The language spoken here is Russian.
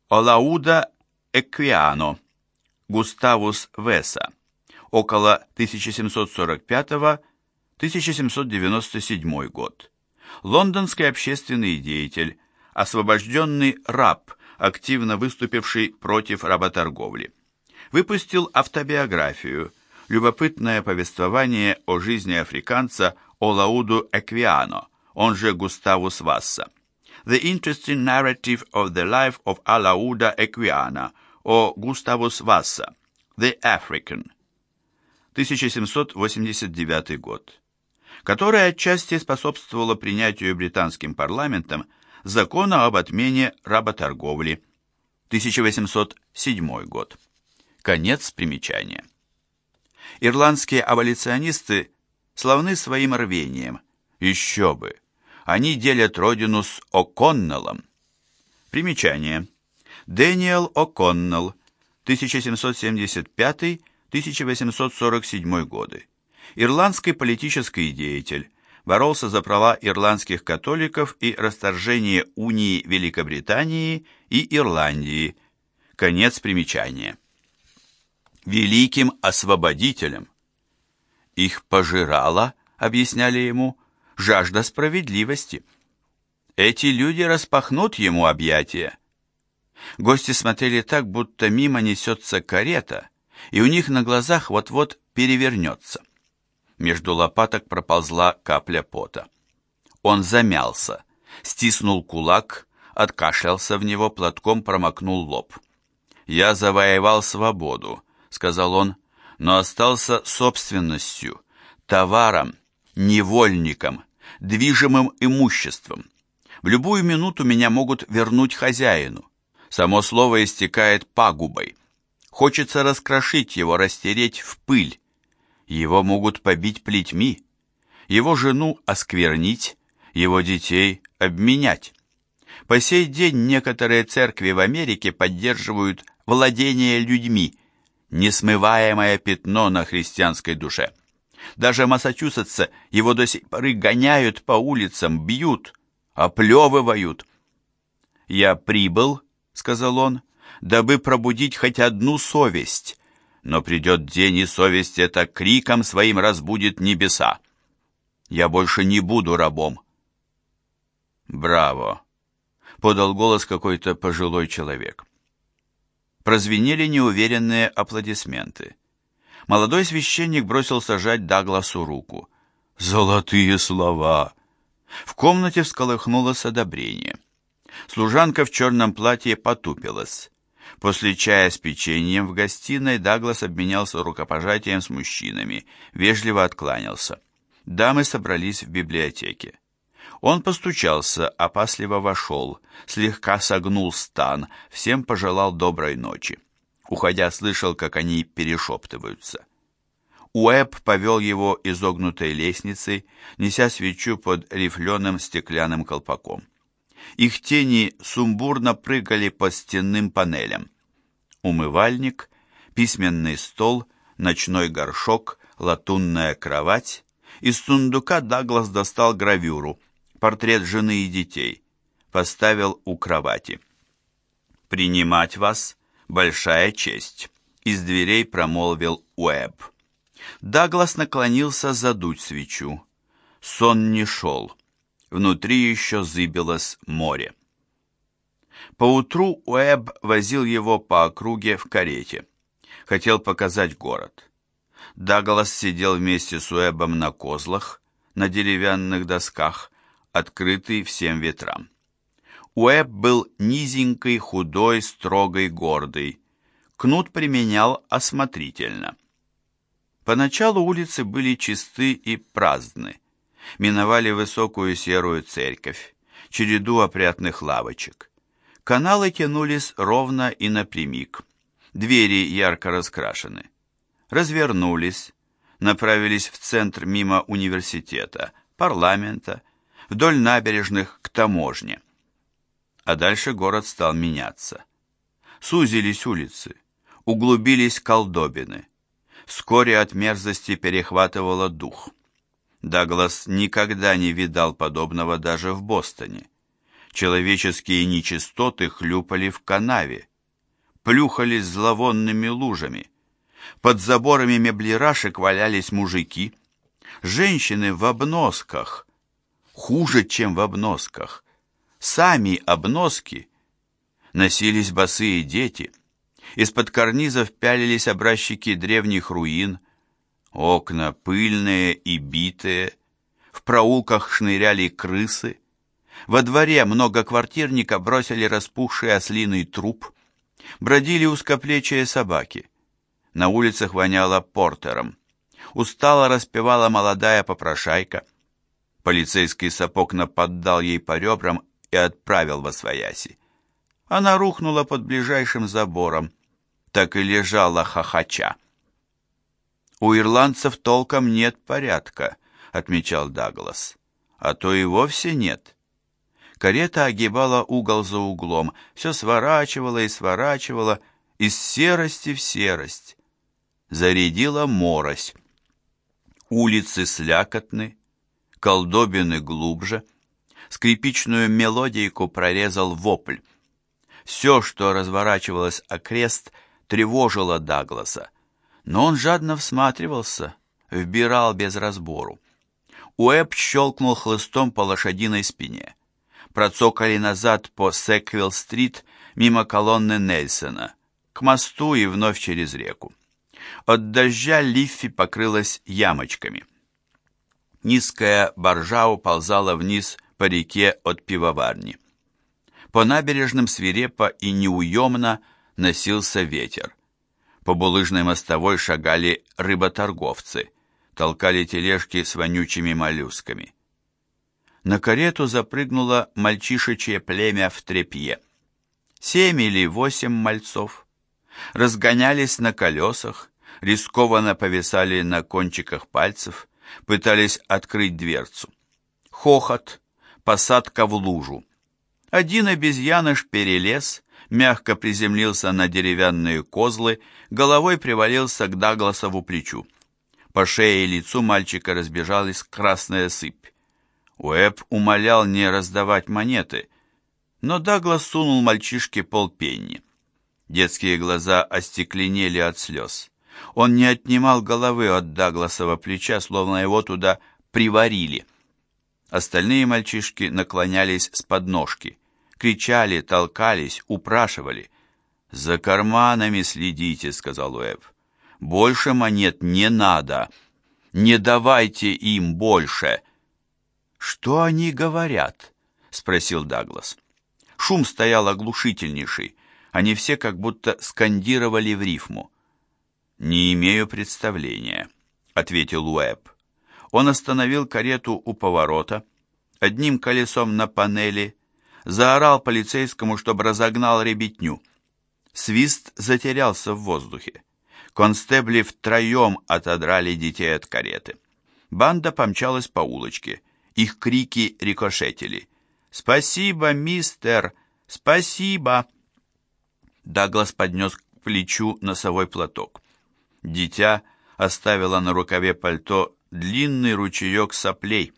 Олауда Эквиано, Густавус Веса, около 1745-1797 год. Лондонский общественный деятель, освобожденный раб, активно выступивший против работорговли. Выпустил автобиографию, любопытное повествование о жизни африканца Олауду Эквиано, он же Густавус Васса. The interesting narrative of the life of Olaudah Equiano, or Gustavus Vassa, The African, 1789 год, которая отчасти способствовала принятию британским парламентом закона об отмене работорговли, 1807 год. Конец примечания. Ирландские аболиционисты славны своим рвением. Еще бы! Они делят родину с О'Коннеллом. Примечание. Дэниел О'Коннелл, 1775-1847 годы. Ирландский политический деятель, боролся за права ирландских католиков и расторжение унии Великобритании и Ирландии. Конец примечания. Великим освободителем. Их пожирала, объясняли ему, жажда справедливости. Эти люди распахнут ему объятия. Гости смотрели так, будто мимо несется карета, и у них на глазах вот-вот перевернется. Между лопаток проползла капля пота. Он замялся, стиснул кулак, откашлялся в него, платком промокнул лоб. «Я завоевал свободу», — сказал он, — «но остался собственностью, товаром, невольником, движимым имуществом. В любую минуту меня могут вернуть хозяину. Само слово истекает пагубой. Хочется раскрошить его, растереть в пыль. Его могут побить плетьми, его жену осквернить, его детей обменять. По сей день некоторые церкви в Америке поддерживают владение людьми, несмываемое пятно на христианской душе. Даже в Массачусетсе его до сих пор гоняют по улицам, бьют, оплевывают. «Я прибыл», — сказал он, — «дабы пробудить хоть одну совесть, но придет день, и совесть эта криком своим разбудит небеса. Я больше не буду рабом». «Браво!» — подал голос какой-то пожилой человек. Прозвенели неуверенные аплодисменты. Молодой священник бросился жать Дагласу руку. «Золотые слова!» В комнате всколыхнулось одобрение. Служанка в черном платье потупилась. После чая с печеньем в гостиной Даглас обменялся рукопожатием с мужчинами, вежливо откланялся. Дамы собрались в библиотеке. Он постучался, опасливо вошел, слегка согнул стан, всем пожелал доброй ночи. Уходя, слышал, как они перешептываются. Уэбб повел его изогнутой лестницей, неся свечу под рифленым стеклянным колпаком. Их тени сумбурно прыгали по стенным панелям. Умывальник, письменный стол, ночной горшок, латунная кровать. Из сундука Даглас достал гравюру, портрет жены и детей, поставил у кровати. «Принимать вас — большая честь», — из дверей промолвил Уэбб. Даглас наклонился задуть свечу. Сон не шел. Внутри еще зыбилось море. Поутру Уэбб возил его по округе в карете. Хотел показать город. Даглас сидел вместе с Уэббом на козлах, на деревянных досках, открытый всем ветрам. Уэбб был низенький, худой, строгий, гордый. Кнут применял осмотрительно. Поначалу улицы были чисты и праздны. Миновали высокую серую церковь, череду опрятных лавочек. Каналы тянулись ровно и напрямик. Двери ярко раскрашены. Развернулись, направились в центр мимо университета, парламента, вдоль набережных к таможне. А дальше город стал меняться. Сузились улицы, углубились колдобины. Вскоре от мерзости перехватывало дух. Даглас никогда не видал подобного даже в Бостоне. Человеческие нечистоты хлюпали в канаве, плюхались зловонными лужами. Под заборами меблирашек валялись мужики. Женщины в обносках, хуже, чем в обносках, сами обноски. Носились босые дети. Из-под карнизов пялились образчики древних руин. Окна пыльные и битые. В проулках шныряли крысы. Во дворе многоквартирника бросили распухший ослиный труп. Бродили узкоплечие собаки. На улицах воняло портером. Устало распевала молодая попрошайка. Полицейский сапог наподдал ей по ребрам и отправил восвояси. Она рухнула под ближайшим забором, так и лежала хохоча. «У ирландцев толком нет порядка», — отмечал Даглас. «А то и вовсе нет». Карета огибала угол за углом, все сворачивала и сворачивала, из серости в серость. Зарядила морось. Улицы слякотны, колдобины глубже. Скрипичную мелодийку прорезал вопль. Все, что разворачивалось окрест, тревожило Дагласа, но он жадно всматривался, вбирал без разбору. Уэбб щелкнул хлыстом по лошадиной спине. Процокали назад по Секвилл-стрит мимо колонны Нельсона, к мосту и вновь через реку. От дождя Лиффи покрылась ямочками. Низкая баржа уползала вниз по реке от пивоварни. По набережным свирепо и неуемно носился ветер. По булыжной мостовой шагали рыботорговцы, толкали тележки с вонючими моллюсками. На карету запрыгнуло мальчишечье племя в тряпье. 7 или 8 мальцов. Разгонялись на колесах, рискованно повисали на кончиках пальцев, пытались открыть дверцу. Хохот, посадка в лужу. Один обезьяныш перелез, мягко приземлился на деревянные козлы, головой привалился к Дагласову плечу. По шее и лицу мальчика разбежалась красная сыпь. Уэбб умолял не раздавать монеты, но Даглас сунул мальчишке полпенни. Детские глаза остекленели от слез. Он не отнимал головы от Дагласова плеча, словно его туда приварили. Остальные мальчишки наклонялись с подножки, кричали, толкались, упрашивали. «За карманами следите», — сказал Уэбб. «Больше монет не надо. Не давайте им больше». «Что они говорят?» — спросил Даглас. Шум стоял оглушительнейший. Они все как будто скандировали в рифму. «Не имею представления», — ответил Уэбб. Он остановил карету у поворота, одним колесом на панели, заорал полицейскому, чтобы разогнал ребятню. Свист затерялся в воздухе. Констебли втроем отодрали детей от кареты. Банда помчалась по улочке. Их крики рикошетили. «Спасибо, мистер! Спасибо!» Даглас поднес к плечу носовой платок. Дитя оставило на рукаве пальто длинный ручеек соплей.